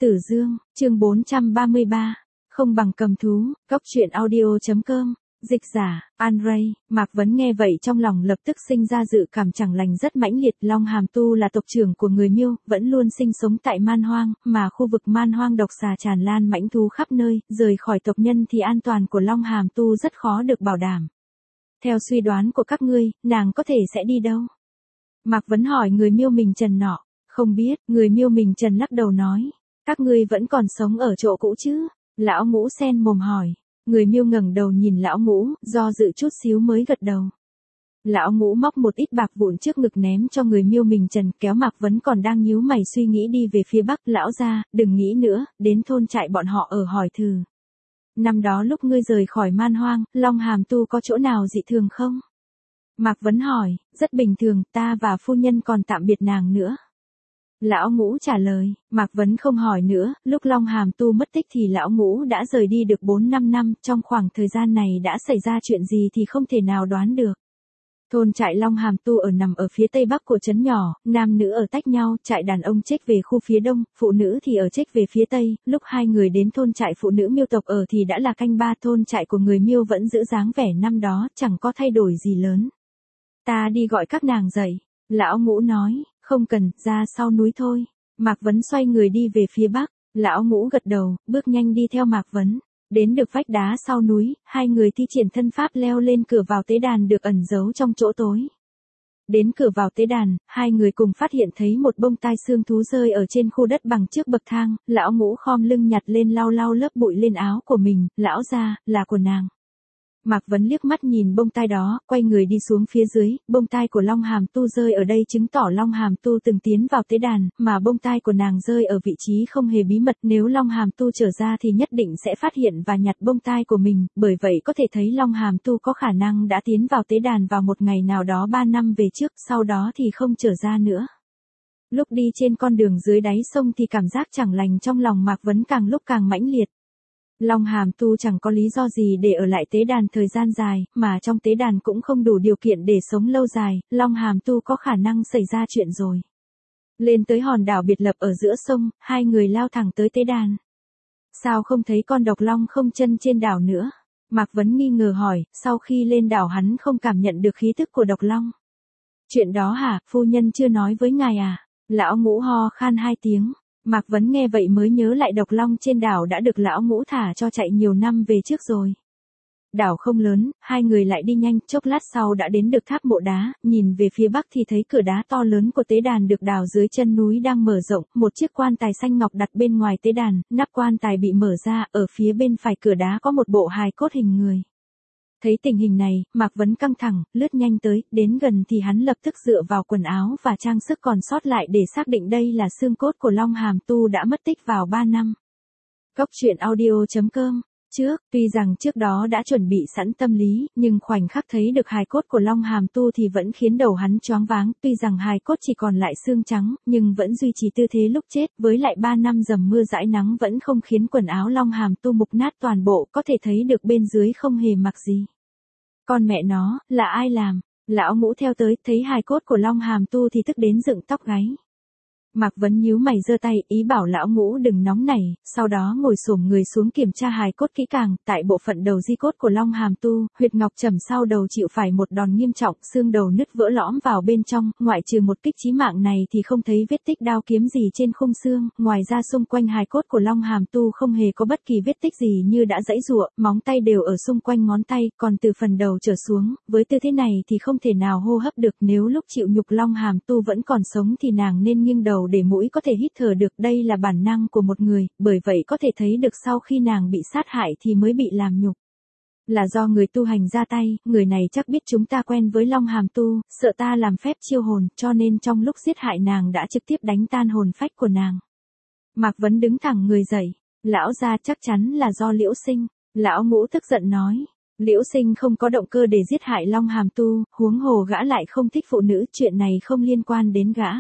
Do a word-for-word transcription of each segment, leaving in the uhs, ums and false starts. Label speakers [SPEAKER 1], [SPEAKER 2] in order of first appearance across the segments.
[SPEAKER 1] Tử Dương, chương bốn trăm ba mươi ba, không bằng cầm thú, cốc truyện audio.com, dịch giả, An Ray. Mạc Vấn nghe vậy trong lòng lập tức sinh ra dự cảm chẳng lành rất mãnh liệt. Long Hàm Tu là tộc trưởng của người Miêu, vẫn luôn sinh sống tại man hoang, mà khu vực man hoang độc xà tràn lan mãnh thú khắp nơi, rời khỏi tộc nhân thì an toàn của Long Hàm Tu rất khó được bảo đảm. Theo suy đoán của các ngươi, nàng có thể sẽ đi đâu? Mạc Vấn hỏi người Miêu mình Trần nọ. Không biết, người Miêu mình Trần lắc đầu nói. Các ngươi vẫn còn sống ở chỗ cũ chứ? Lão Ngũ sen mồm hỏi. Người Miêu ngẩng đầu nhìn Lão Ngũ, do dự chút xíu mới gật đầu. Lão Ngũ móc một ít bạc vụn trước ngực ném cho người Miêu mình Trần, kéo Mạc Vấn còn đang nhíu mày suy nghĩ đi về phía bắc. Lão gia, đừng nghĩ nữa, đến thôn trại bọn họ ở hỏi thử. Năm đó lúc ngươi rời khỏi man hoang, Long Hàm Tu có chỗ nào dị thường không? Mạc Vấn hỏi. Rất bình thường, ta và phu nhân còn tạm biệt nàng nữa. Lão Ngũ trả lời. Mạc Vấn không hỏi nữa, lúc Long Hàm Tu mất tích thì Lão Ngũ đã rời đi được bốn năm năm, trong khoảng thời gian này đã xảy ra chuyện gì thì không thể nào đoán được. Thôn trại Long Hàm Tu ở nằm ở phía tây bắc của trấn nhỏ, nam nữ ở tách nhau, trại đàn ông chếch về khu phía đông, phụ nữ thì ở chếch về phía tây. Lúc hai người đến thôn trại phụ nữ Miêu tộc ở thì đã là canh ba. Thôn trại của người Miêu vẫn giữ dáng vẻ năm đó, chẳng có thay đổi gì lớn. Ta đi gọi các nàng dậy. Lão Ngũ nói. Không cần, ra sau núi thôi. Mạc Vấn xoay người đi về phía bắc. Lão Ngũ gật đầu, bước nhanh đi theo Mạc Vấn. Đến được vách đá sau núi, hai người thi triển thân pháp leo lên cửa vào tế đàn được ẩn giấu trong chỗ tối. Đến cửa vào tế đàn, hai người cùng phát hiện thấy một bông tai xương thú rơi ở trên khu đất bằng trước bậc thang. Lão Ngũ khom lưng nhặt lên lau lau lớp bụi lên áo của mình. Lão gia, là của nàng. Mạc Vấn liếc mắt nhìn bông tai đó, quay người đi xuống phía dưới. Bông tai của Long Hàm Tu rơi ở đây chứng tỏ Long Hàm Tu từng tiến vào tế đàn, mà bông tai của nàng rơi ở vị trí không hề bí mật. Nếu Long Hàm Tu trở ra thì nhất định sẽ phát hiện và nhặt bông tai của mình, bởi vậy có thể thấy Long Hàm Tu có khả năng đã tiến vào tế đàn vào một ngày nào đó ba năm về trước, sau đó thì không trở ra nữa. Lúc đi trên con đường dưới đáy sông thì cảm giác chẳng lành trong lòng Mạc Vấn càng lúc càng mãnh liệt. Long Hàm Tu chẳng có lý do gì để ở lại tế đàn thời gian dài, mà trong tế đàn cũng không đủ điều kiện để sống lâu dài. Long Hàm Tu có khả năng xảy ra chuyện rồi. Lên tới hòn đảo biệt lập ở giữa sông, hai người lao thẳng tới tế đàn. Sao không thấy con độc long không chân trên đảo nữa? Mạc Vấn nghi ngờ hỏi. Sau khi lên đảo hắn không cảm nhận được khí thức của độc long. Chuyện đó hả, phu nhân chưa nói với ngài à? Lão Ngũ ho khan hai tiếng. Mạc Vấn nghe vậy mới nhớ lại độc long trên đảo đã được Lão Ngũ thả cho chạy nhiều năm về trước rồi. Đảo không lớn, hai người lại đi nhanh, chốc lát sau đã đến được tháp mộ đá, nhìn về phía bắc thì thấy cửa đá to lớn của tế đàn được đào dưới chân núi đang mở rộng, một chiếc quan tài xanh ngọc đặt bên ngoài tế đàn, nắp quan tài bị mở ra, ở phía bên phải cửa đá có một bộ hài cốt hình người. Thấy tình hình này, Mạc Vấn căng thẳng, lướt nhanh tới, đến gần thì hắn lập tức dựa vào quần áo và trang sức còn sót lại để xác định đây là xương cốt của Long Hàm Tu đã mất tích vào ba năm. Cốc truyện audio.com. Trước, tuy rằng trước đó đã chuẩn bị sẵn tâm lý, nhưng khoảnh khắc thấy được hài cốt của Long Hàm Tu thì vẫn khiến đầu hắn choáng váng. Tuy rằng hài cốt chỉ còn lại xương trắng, nhưng vẫn duy trì tư thế lúc chết, với lại ba năm dầm mưa dãi nắng vẫn không khiến quần áo Long Hàm Tu mục nát toàn bộ, có thể thấy được bên dưới không hề mặc gì. Con mẹ nó, là ai làm? Lão Ngũ theo tới, thấy hài cốt của Long Hàm Tu thì tức đến dựng tóc gáy. Mạc Vấn nhíu mày giơ tay, ý bảo Lão Ngũ đừng nóng nảy, sau đó ngồi xổm người xuống kiểm tra hài cốt kỹ càng. Tại bộ phận đầu di cốt của Long Hàm Tu, huyệt ngọc trầm sau đầu chịu phải một đòn nghiêm trọng, xương đầu nứt vỡ lõm vào bên trong, ngoại trừ một kích chí mạng này thì không thấy vết tích đao kiếm gì trên khung xương. Ngoài ra xung quanh hài cốt của Long Hàm Tu không hề có bất kỳ vết tích gì như đã giãy giụa, móng tay đều ở xung quanh ngón tay, còn từ phần đầu trở xuống, với tư thế này thì không thể nào hô hấp được. Nếu lúc chịu nhục Long Hàm Tu vẫn còn sống thì nàng nên nghiêng đầu để mũi có thể hít thở được, đây là bản năng của một người, bởi vậy có thể thấy được sau khi nàng bị sát hại thì mới bị làm nhục. Là do người tu hành ra tay, người này chắc biết chúng ta quen với Long Hàm Tu, sợ ta làm phép chiêu hồn, cho nên trong lúc giết hại nàng đã trực tiếp đánh tan hồn phách của nàng. Mạc Vấn đứng thẳng người dậy. Lão gia, chắc chắn là do Liễu Sinh. Lão Ngũ tức giận nói. Liễu Sinh không có động cơ để giết hại Long Hàm Tu, huống hồ gã lại không thích phụ nữ, chuyện này không liên quan đến gã.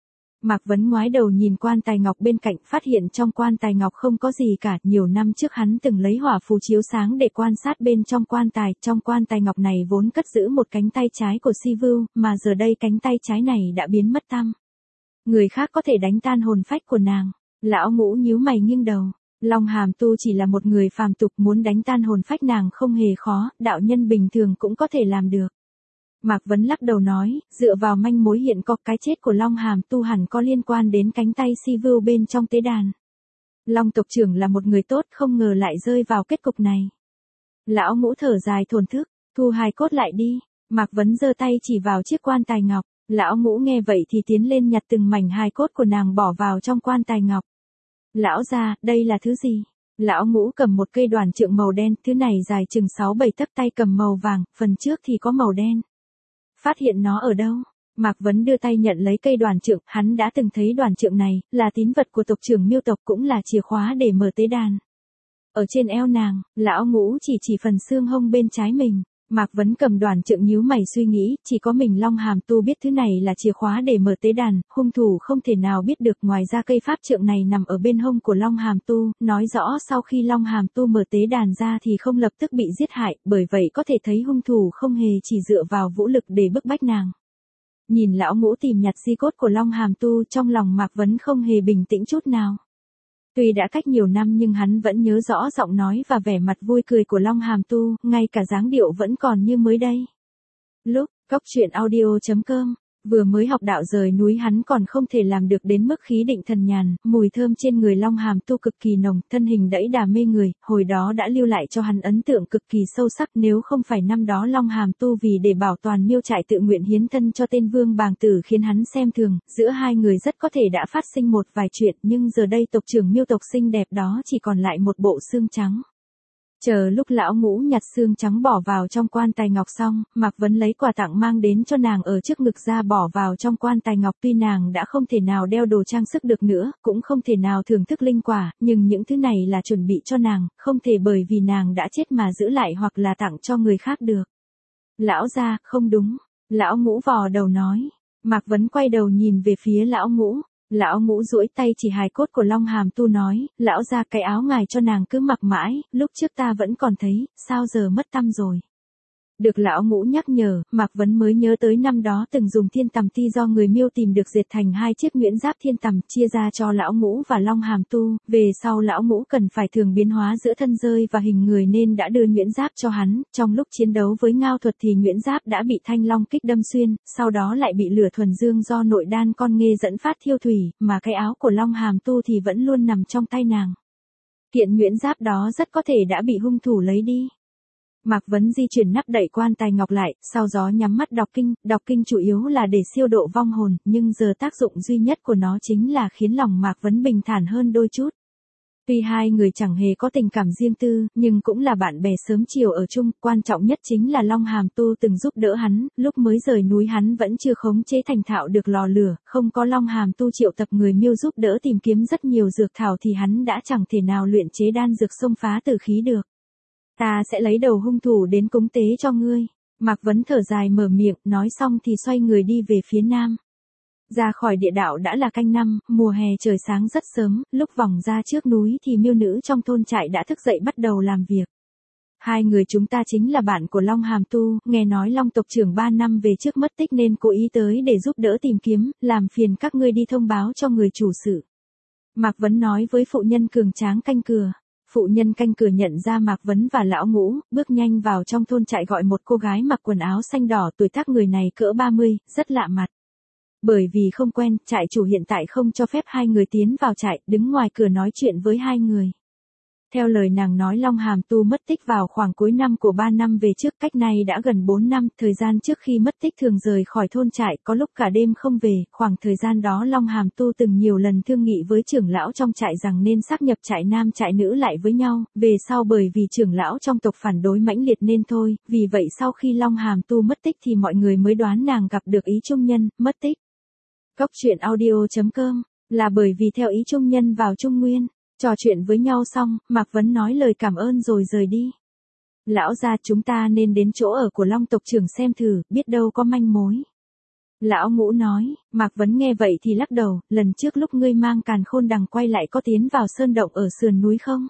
[SPEAKER 1] Mạc Vấn ngoái đầu nhìn quan tài ngọc bên cạnh, phát hiện trong quan tài ngọc không có gì cả. Nhiều năm trước hắn từng lấy hỏa phù chiếu sáng để quan sát bên trong quan tài. Trong quan tài ngọc này vốn cất giữ một cánh tay trái của Si Vưu, mà giờ đây cánh tay trái này đã biến mất tăm. Người khác có thể đánh tan hồn phách của nàng. Lão Ngũ nhíu mày nghiêng đầu. Long Hàm Tu chỉ là một người phàm tục, muốn đánh tan hồn phách nàng không hề khó, đạo nhân bình thường cũng có thể làm được. Mạc Vấn lắc đầu nói, dựa vào manh mối hiện có, cái chết của Long Hàm Tu hẳn có liên quan đến cánh tay si vưu bên trong tế đàn. Long tộc trưởng là một người tốt, không ngờ lại rơi vào kết cục này. Lão Ngũ thở dài thổn thức, thu hài cốt lại đi. Mạc Vấn giơ tay chỉ vào chiếc quan tài ngọc. Lão Ngũ nghe vậy thì tiến lên nhặt từng mảnh hài cốt của nàng bỏ vào trong quan tài ngọc. Lão gia, đây là thứ gì? Lão Ngũ cầm một cây đoản trượng màu đen, thứ này dài chừng sáu bảy tấc, tay cầm màu vàng, phần trước thì có màu đen. Phát hiện nó ở đâu? Mạc Vấn đưa tay nhận lấy cây đoản trượng, hắn đã từng thấy đoản trượng này, là tín vật của tộc trưởng Miêu tộc, cũng là chìa khóa để mở tế đàn. Ở trên eo nàng, Lão Ngũ chỉ chỉ phần xương hông bên trái mình. Mạc Vấn cầm đoản trượng nhíu mày suy nghĩ, chỉ có mình Long Hàm Tu biết thứ này là chìa khóa để mở tế đàn, hung thủ không thể nào biết được. Ngoài ra cây pháp trượng này nằm ở bên hông của Long Hàm Tu, nói rõ sau khi Long Hàm Tu mở tế đàn ra thì không lập tức bị giết hại, bởi vậy có thể thấy hung thủ không hề chỉ dựa vào vũ lực để bức bách nàng. Nhìn Lão Ngũ tìm nhặt di cốt của Long Hàm Tu, trong lòng Mạc Vấn không hề bình tĩnh chút nào. Tuy đã cách nhiều năm nhưng hắn vẫn nhớ rõ giọng nói và vẻ mặt vui cười của Long Hàm Tu, ngay cả dáng điệu vẫn còn như mới đây. Lúc, Cốc Truyện Audio chấm com, vừa mới học đạo rời núi hắn còn không thể làm được đến mức khí định thần nhàn, mùi thơm trên người Long Hàm Tu cực kỳ nồng, thân hình đẫy đà mê người, hồi đó đã lưu lại cho hắn ấn tượng cực kỳ sâu sắc. Nếu không phải năm đó Long Hàm Tu vì để bảo toàn Miêu trại tự nguyện hiến thân cho tên Vương Bàng Tử khiến hắn xem thường, giữa hai người rất có thể đã phát sinh một vài chuyện, nhưng giờ đây tộc trưởng Miêu tộc xinh đẹp đó chỉ còn lại một bộ xương trắng. Chờ lúc Lão Ngũ nhặt xương trắng bỏ vào trong quan tài ngọc xong, Mạc Vấn lấy quà tặng mang đến cho nàng ở trước ngực ra bỏ vào trong quan tài ngọc. Tuy nàng đã không thể nào đeo đồ trang sức được nữa, cũng không thể nào thưởng thức linh quả, nhưng những thứ này là chuẩn bị cho nàng, không thể bởi vì nàng đã chết mà giữ lại hoặc là tặng cho người khác được. Lão gia, không đúng. Lão Ngũ vò đầu nói. Mạc Vấn quay đầu nhìn về phía Lão Ngũ. Lão Ngũ duỗi tay chỉ hài cốt của Long Hàm Tu nói, lão gia, cái áo ngài cho nàng cứ mặc mãi, lúc trước ta vẫn còn thấy, sao giờ mất tăm rồi. Được Lão Ngũ nhắc nhở, Mạc Vấn mới nhớ tới năm đó từng dùng thiên tằm ti do người Miêu tìm được dệt thành hai chiếc nhuyễn giáp thiên tằm, chia ra cho Lão Ngũ và Long Hàm Tu. Về sau Lão Ngũ cần phải thường biến hóa giữa thân rơi và hình người nên đã đưa nhuyễn giáp cho hắn. Trong lúc chiến đấu với Ngao Thuật thì nhuyễn giáp đã bị thanh long kích đâm xuyên, sau đó lại bị lửa thuần dương do nội đan con nghê dẫn phát thiêu thủy, mà cái áo của Long Hàm Tu thì vẫn luôn nằm trong tay nàng. Kiện nhuyễn giáp đó rất có thể đã bị hung thủ lấy đi. Mạc Vấn di chuyển nắp đậy quan tài ngọc lại, sau đó nhắm mắt đọc kinh. Đọc kinh chủ yếu là để siêu độ vong hồn, nhưng giờ tác dụng duy nhất của nó chính là khiến lòng Mạc Vấn bình thản hơn đôi chút. Tuy hai người chẳng hề có tình cảm riêng tư, nhưng cũng là bạn bè sớm chiều ở chung. Quan trọng nhất chính là Long Hàm Tu từng giúp đỡ hắn, lúc mới rời núi hắn vẫn chưa khống chế thành thạo được lò lửa, không có Long Hàm Tu triệu tập người Miêu giúp đỡ tìm kiếm rất nhiều dược thảo thì hắn đã chẳng thể nào luyện chế đan dược xông phá tử khí được. Ta sẽ lấy đầu hung thủ đến cúng tế cho ngươi. Mạc Vấn thở dài mở miệng, nói xong thì xoay người đi về phía nam. Ra khỏi địa đạo đã là canh năm, mùa hè trời sáng rất sớm, lúc vòng ra trước núi thì miêu nữ trong thôn trại đã thức dậy bắt đầu làm việc. Hai người chúng ta chính là bạn của Long Hàm Tu, nghe nói Long tộc trưởng ba năm về trước mất tích nên cố ý tới để giúp đỡ tìm kiếm, làm phiền các ngươi đi thông báo cho người chủ sự. Mạc Vấn nói với phụ nhân cường tráng canh cửa. Phụ nhân canh cửa nhận ra Mạc Vấn và Lão Ngũ, bước nhanh vào trong thôn trại gọi một cô gái mặc quần áo xanh đỏ, tuổi tác người này cỡ ba mươi, rất lạ mặt. Bởi vì không quen, trại chủ hiện tại không cho phép hai người tiến vào trại, đứng ngoài cửa nói chuyện với hai người. Theo lời nàng nói Long Hàm Tu mất tích vào khoảng cuối năm của ba năm về trước, cách nay đã gần bốn năm, thời gian trước khi mất tích thường rời khỏi thôn trại, có lúc cả đêm không về, khoảng thời gian đó Long Hàm Tu từng nhiều lần thương nghị với trưởng lão trong trại rằng nên sáp nhập trại nam trại nữ lại với nhau, về sau bởi vì trưởng lão trong tộc phản đối mãnh liệt nên thôi, vì vậy sau khi Long Hàm Tu mất tích thì mọi người mới đoán nàng gặp được ý trung nhân, mất tích. Cốc Truyện Audio chấm com, là bởi vì theo ý trung nhân vào Trung Nguyên. Trò chuyện với nhau xong, Mạc Vấn nói lời cảm ơn rồi rời đi. Lão gia, chúng ta nên đến chỗ ở của Long tộc trưởng xem thử, biết đâu có manh mối. Lão Ngũ nói. Mạc Vấn nghe vậy thì lắc đầu, lần trước lúc ngươi mang Càn Khôn Đằng quay lại có tiến vào sơn động ở sườn núi không?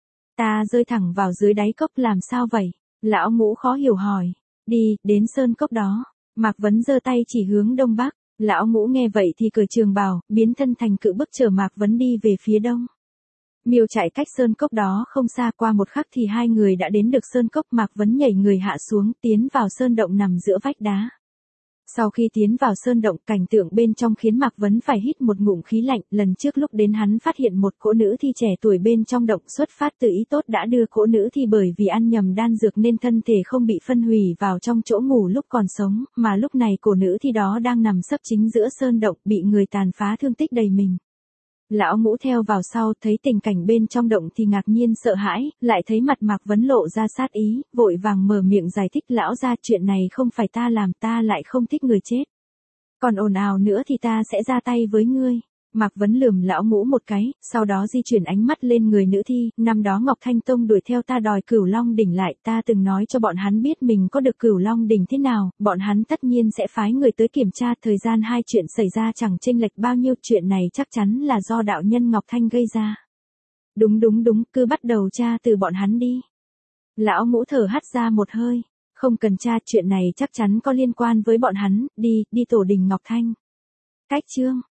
[SPEAKER 1] Ta rơi thẳng vào dưới đáy cốc làm sao vậy? Lão Ngũ khó hiểu hỏi. Đi, đến sơn cốc đó. Mạc Vấn giơ tay chỉ hướng đông bắc. Lão Ngũ nghe vậy thì cởi trường bào, biến thân thành cự bức chở Mạc Vấn đi về phía đông. Miêu Trại cách sơn cốc đó không xa, qua một khắc thì hai người đã đến được sơn cốc. Mạc Vấn nhảy người hạ xuống, tiến vào sơn động nằm giữa vách đá. Sau khi tiến vào sơn động, cảnh tượng bên trong khiến Mạc Vấn phải hít một ngụm khí lạnh. Lần trước lúc đến hắn phát hiện một cỗ nữ thi trẻ tuổi bên trong động, xuất phát từ ý tốt đã đưa cỗ nữ thi bởi vì ăn nhầm đan dược nên thân thể không bị phân hủy vào trong chỗ ngủ lúc còn sống, mà lúc này cổ nữ thi đó đang nằm sấp chính giữa sơn động, bị người tàn phá thương tích đầy mình. Lão Ngũ theo vào sau, thấy tình cảnh bên trong động thì ngạc nhiên sợ hãi, lại thấy mặt Mạc Vấn lộ ra sát ý, vội vàng mở miệng giải thích: lão gia, chuyện này không phải ta làm, ta lại không thích người chết. Còn ồn ào nữa thì ta sẽ ra tay với ngươi. Mạc Vấn lườm Lão Ngũ một cái, sau đó di chuyển ánh mắt lên người nữ thi. Năm đó Ngọc Thanh Tông đuổi theo ta đòi Cửu Long đỉnh lại, ta từng nói cho bọn hắn biết mình có được Cửu Long đỉnh thế nào, bọn hắn tất nhiên sẽ phái người tới kiểm tra. Thời gian hai chuyện xảy ra chẳng chênh lệch bao nhiêu, chuyện này chắc chắn là do đạo nhân Ngọc Thanh gây ra. Đúng đúng đúng, cứ bắt đầu tra từ bọn hắn đi. Lão Ngũ thở hắt ra một hơi, không cần tra, chuyện này chắc chắn có liên quan với bọn hắn, đi, đi tổ đình Ngọc Thanh. Cách chương